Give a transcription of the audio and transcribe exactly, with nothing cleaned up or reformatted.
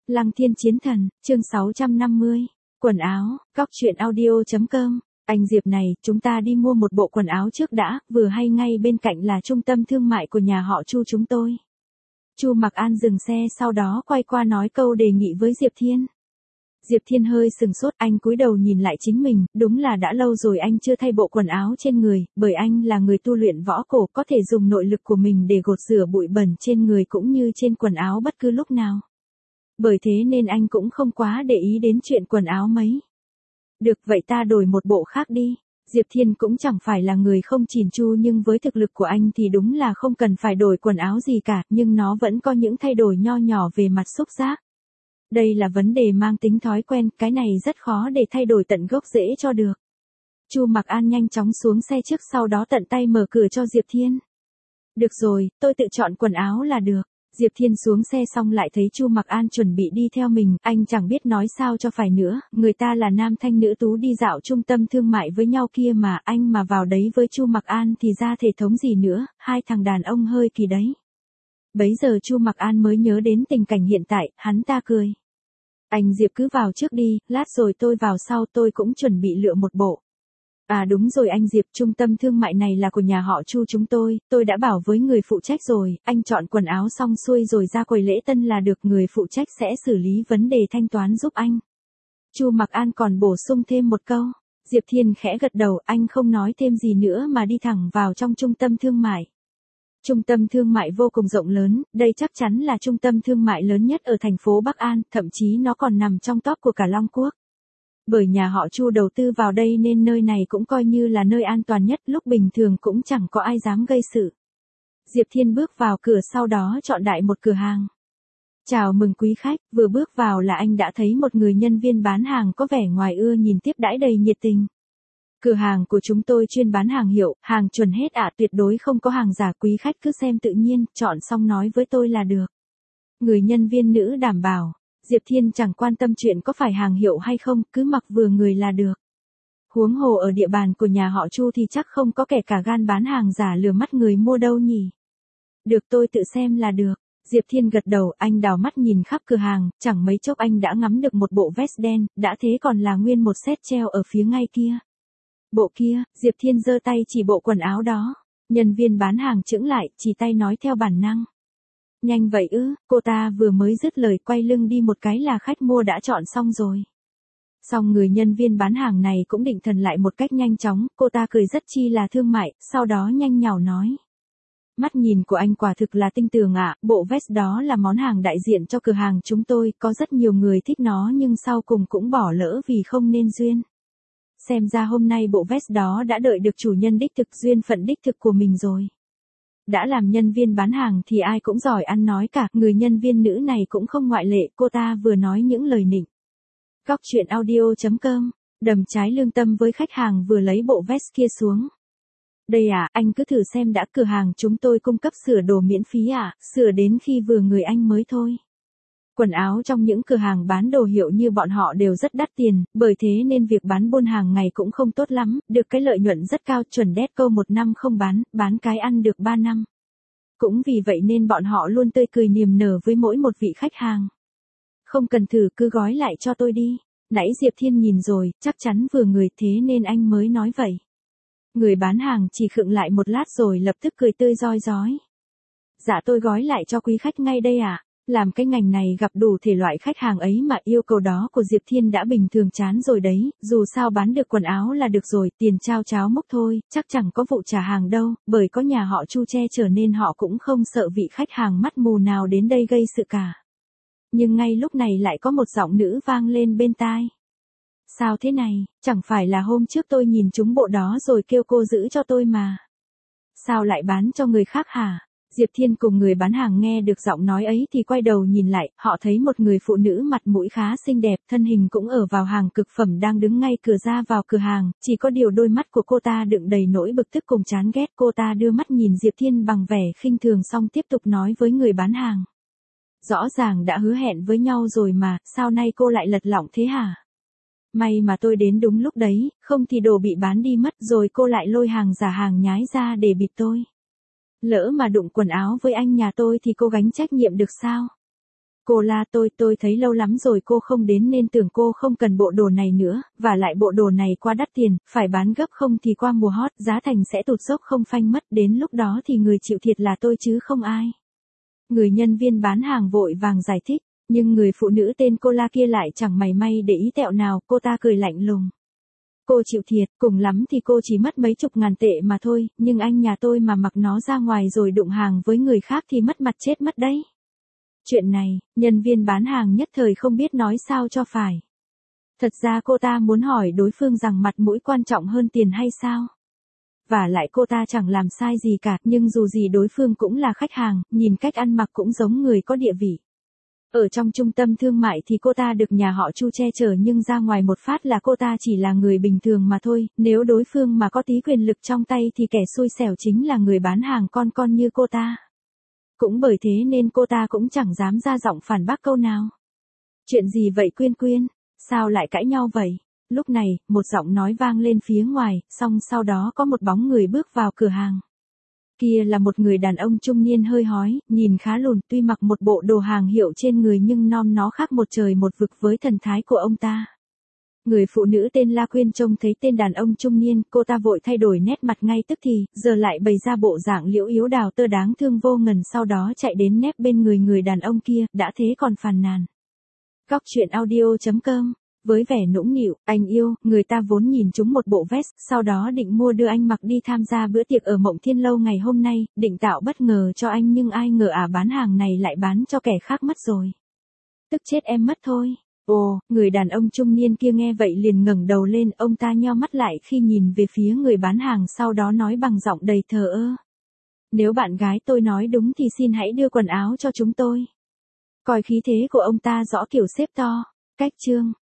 Lăng Thiên Chiến Thần, chương sáu trăm năm mươi. Quần áo, góc truyện audio.com. Anh Diệp này, chúng ta đi mua một bộ quần áo trước đã, vừa hay ngay bên cạnh là trung tâm thương mại của nhà họ Chu chúng tôi. Chu Mặc An dừng xe sau đó quay qua nói câu đề nghị với Diệp Thiên. Diệp Thiên hơi sừng sốt, anh cúi đầu nhìn lại chính mình, đúng là đã lâu rồi anh chưa thay bộ quần áo trên người, bởi anh là người tu luyện võ cổ, có thể dùng nội lực của mình để gột rửa bụi bẩn trên người cũng như trên quần áo bất cứ lúc nào. Bởi thế nên anh cũng không quá để ý đến chuyện quần áo mấy. Được vậy ta đổi một bộ khác đi. Diệp Thiên cũng chẳng phải là người không chỉn chu nhưng với thực lực của anh thì đúng là không cần phải đổi quần áo gì cả, nhưng nó vẫn có những thay đổi nho nhỏ về mặt xúc giác. Đây là vấn đề mang tính thói quen, cái này rất khó để thay đổi tận gốc rễ cho được. Chu Mặc An nhanh chóng xuống xe trước sau đó tận tay mở cửa cho Diệp Thiên. Được rồi, tôi tự chọn quần áo là được. Diệp Thiên xuống xe xong lại thấy Chu Mặc An chuẩn bị đi theo mình, anh chẳng biết nói sao cho phải nữa, người ta là nam thanh nữ tú đi dạo trung tâm thương mại với nhau kia mà, anh mà vào đấy với Chu Mặc An thì ra thể thống gì nữa, hai thằng đàn ông hơi kỳ đấy. Bấy giờ Chu Mặc An mới nhớ đến tình cảnh hiện tại, hắn ta cười. Anh Diệp cứ vào trước đi, lát rồi tôi vào sau, tôi cũng chuẩn bị lựa một bộ. À đúng rồi anh Diệp, trung tâm thương mại này là của nhà họ Chu chúng tôi, tôi đã bảo với người phụ trách rồi, anh chọn quần áo xong xuôi rồi ra quầy lễ tân là được, người phụ trách sẽ xử lý vấn đề thanh toán giúp anh. Chu Mặc An còn bổ sung thêm một câu. Diệp Thiên khẽ gật đầu, anh không nói thêm gì nữa mà đi thẳng vào trong trung tâm thương mại. Trung tâm thương mại vô cùng rộng lớn, đây chắc chắn là trung tâm thương mại lớn nhất ở thành phố Bắc An, thậm chí nó còn nằm trong top của cả Long Quốc. Bởi nhà họ Chu đầu tư vào đây nên nơi này cũng coi như là nơi an toàn nhất, lúc bình thường cũng chẳng có ai dám gây sự. Diệp Thiên bước vào cửa sau đó chọn đại một cửa hàng. Chào mừng quý khách, vừa bước vào là anh đã thấy một người nhân viên bán hàng có vẻ ngoài ưa nhìn tiếp đãi đầy nhiệt tình. Cửa hàng của chúng tôi chuyên bán hàng hiệu, hàng chuẩn hết ạ, tuyệt đối không có hàng giả, quý khách cứ xem tự nhiên, chọn xong nói với tôi là được. Người nhân viên nữ đảm bảo. Diệp Thiên chẳng quan tâm chuyện có phải hàng hiệu hay không, cứ mặc vừa người là được. Huống hồ ở địa bàn của nhà họ Chu thì chắc không có kẻ cả gan bán hàng giả lừa mắt người mua đâu nhỉ. Được, tôi tự xem là được. Diệp Thiên gật đầu, anh đảo mắt nhìn khắp cửa hàng, chẳng mấy chốc anh đã ngắm được một bộ vest đen, đã thế còn là nguyên một set treo ở phía ngay kia. Bộ kia, Diệp Thiên giơ tay chỉ bộ quần áo đó. Nhân viên bán hàng chững lại, chỉ tay nói theo bản năng. Nhanh vậy ư, cô ta vừa mới dứt lời quay lưng đi một cái là khách mua đã chọn xong rồi. Xong người nhân viên bán hàng này cũng định thần lại một cách nhanh chóng, cô ta cười rất chi là thương mại, sau đó nhanh nhảu nói. Mắt nhìn của anh quả thực là tinh tường ạ, bộ vest đó là món hàng đại diện cho cửa hàng chúng tôi, có rất nhiều người thích nó nhưng sau cùng cũng bỏ lỡ vì không nên duyên. Xem ra hôm nay bộ vest đó đã đợi được chủ nhân đích thực, duyên phận đích thực của mình rồi. Đã làm nhân viên bán hàng thì ai cũng giỏi ăn nói cả, người nhân viên nữ này cũng không ngoại lệ, cô ta vừa nói những lời nịnh. Góc truyện audio.com, đầm trái lương tâm với khách hàng vừa lấy bộ vest kia xuống. Đây à, anh cứ thử xem đã, cửa hàng chúng tôi cung cấp sửa đồ miễn phí à, sửa đến khi vừa người anh mới thôi. Quần áo trong những cửa hàng bán đồ hiệu như bọn họ đều rất đắt tiền, bởi thế nên việc bán buôn hàng ngày cũng không tốt lắm, được cái lợi nhuận rất cao, chuẩn đét câu một năm không bán, bán cái ăn được ba năm. Cũng vì vậy nên bọn họ luôn tươi cười niềm nở với mỗi một vị khách hàng. Không cần thử, cứ gói lại cho tôi đi. Nãy Diệp Thiên nhìn rồi, chắc chắn vừa người, thế nên anh mới nói vậy. Người bán hàng chỉ khựng lại một lát rồi lập tức cười tươi rói rói. Dạ tôi gói lại cho quý khách ngay đây ạ. À? Làm cái ngành này gặp đủ thể loại khách hàng ấy mà yêu cầu đó của Diệp Thiên đã bình thường chán rồi đấy, dù sao bán được quần áo là được rồi, tiền trao cháo mốc thôi, chắc chẳng có vụ trả hàng đâu, bởi có nhà họ Chu che chở nên họ cũng không sợ vị khách hàng mắt mù nào đến đây gây sự cả. Nhưng ngay lúc này lại có một giọng nữ vang lên bên tai. Sao thế này, chẳng phải là hôm trước tôi nhìn trúng bộ đó rồi kêu cô giữ cho tôi mà. Sao lại bán cho người khác hả? Diệp Thiên cùng người bán hàng nghe được giọng nói ấy thì quay đầu nhìn lại, họ thấy một người phụ nữ mặt mũi khá xinh đẹp, thân hình cũng ở vào hàng cực phẩm đang đứng ngay cửa ra vào cửa hàng, chỉ có điều đôi mắt của cô ta đựng đầy nỗi bực tức cùng chán ghét, cô ta đưa mắt nhìn Diệp Thiên bằng vẻ khinh thường xong tiếp tục nói với người bán hàng. Rõ ràng đã hứa hẹn với nhau rồi mà, sao nay cô lại lật lọng thế hả? May mà tôi đến đúng lúc đấy, không thì đồ bị bán đi mất rồi cô lại lôi hàng giả hàng nhái ra để bịp tôi. Lỡ mà đụng quần áo với anh nhà tôi thì cô gánh trách nhiệm được sao? Cô la tôi, tôi thấy lâu lắm rồi cô không đến nên tưởng cô không cần bộ đồ này nữa, và lại bộ đồ này quá đắt tiền, phải bán gấp không thì qua mùa hot giá thành sẽ tụt dốc không phanh mất, đến lúc đó thì người chịu thiệt là tôi chứ không ai. Người nhân viên bán hàng vội vàng giải thích, nhưng người phụ nữ tên cô la kia lại chẳng mảy may để ý tẹo nào, cô ta cười lạnh lùng. Cô chịu thiệt, cùng lắm thì cô chỉ mất mấy chục ngàn tệ mà thôi, nhưng anh nhà tôi mà mặc nó ra ngoài rồi đụng hàng với người khác thì mất mặt chết mất đấy. Chuyện này, nhân viên bán hàng nhất thời không biết nói sao cho phải. Thật ra cô ta muốn hỏi đối phương rằng mặt mũi quan trọng hơn tiền hay sao? Và lại cô ta chẳng làm sai gì cả, nhưng dù gì đối phương cũng là khách hàng, nhìn cách ăn mặc cũng giống người có địa vị. Ở trong trung tâm thương mại thì cô ta được nhà họ Chu che chở, nhưng ra ngoài một phát là cô ta chỉ là người bình thường mà thôi, nếu đối phương mà có tí quyền lực trong tay thì kẻ xui xẻo chính là người bán hàng con con như cô ta. Cũng bởi thế nên cô ta cũng chẳng dám ra giọng phản bác câu nào. Chuyện gì vậy Quyên Quyên? Sao lại cãi nhau vậy? Lúc này, một giọng nói vang lên phía ngoài, xong sau đó có một bóng người bước vào cửa hàng. Kia là một người đàn ông trung niên hơi hói, nhìn khá lùn, tuy mặc một bộ đồ hàng hiệu trên người nhưng nom nó khác một trời một vực với thần thái của ông ta. Người phụ nữ tên La Quyên trông thấy tên đàn ông trung niên, cô ta vội thay đổi nét mặt ngay tức thì, giờ lại bày ra bộ dạng liễu yếu đào tơ đáng thương vô ngần, sau đó chạy đến nép bên người người đàn ông kia, đã thế còn phàn nàn. Góc truyện audio chấm com. Với vẻ nũng nịu, anh yêu, người ta vốn nhìn chúng một bộ vest, sau đó định mua đưa anh mặc đi tham gia bữa tiệc ở Mộng Thiên Lâu ngày hôm nay, định tạo bất ngờ cho anh, nhưng ai ngờ à bán hàng này lại bán cho kẻ khác mất rồi. Tức chết em mất thôi. Ồ, người đàn ông trung niên kia nghe vậy liền ngẩng đầu lên, ông ta nheo mắt lại khi nhìn về phía người bán hàng, sau đó nói bằng giọng đầy thờ ơ. Nếu bạn gái tôi nói đúng thì xin hãy đưa quần áo cho chúng tôi. Coi khí thế của ông ta rõ kiểu xếp to. Cách chương.